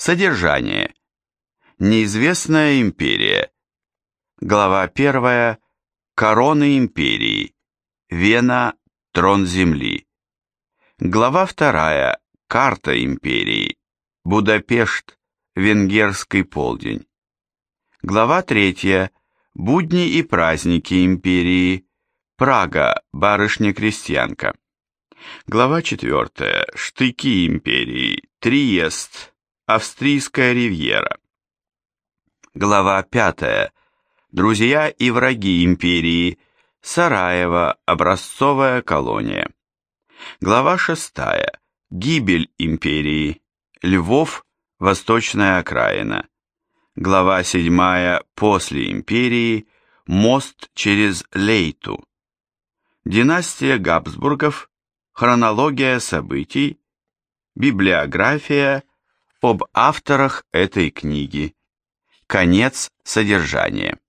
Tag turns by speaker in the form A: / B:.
A: Содержание. Неизвестная империя. Глава 1. Короны империи. Вена, трон земли. Глава 2. Карта империи. Будапешт, венгерский полдень. Глава 3. Будни и праздники империи. Прага, барышня-крестьянка. Глава 4. Штыки империи. Триест, австрийская ривьера. Глава 5. Друзья и враги империи. Сараево, образцовая колония. Глава 6. Гибель империи. Львов, восточная окраина. Глава 7. После империи. Мост через Лейту. Династия Габсбургов. Хронология событий. Библиография об авторах этой книги. Конец содержания.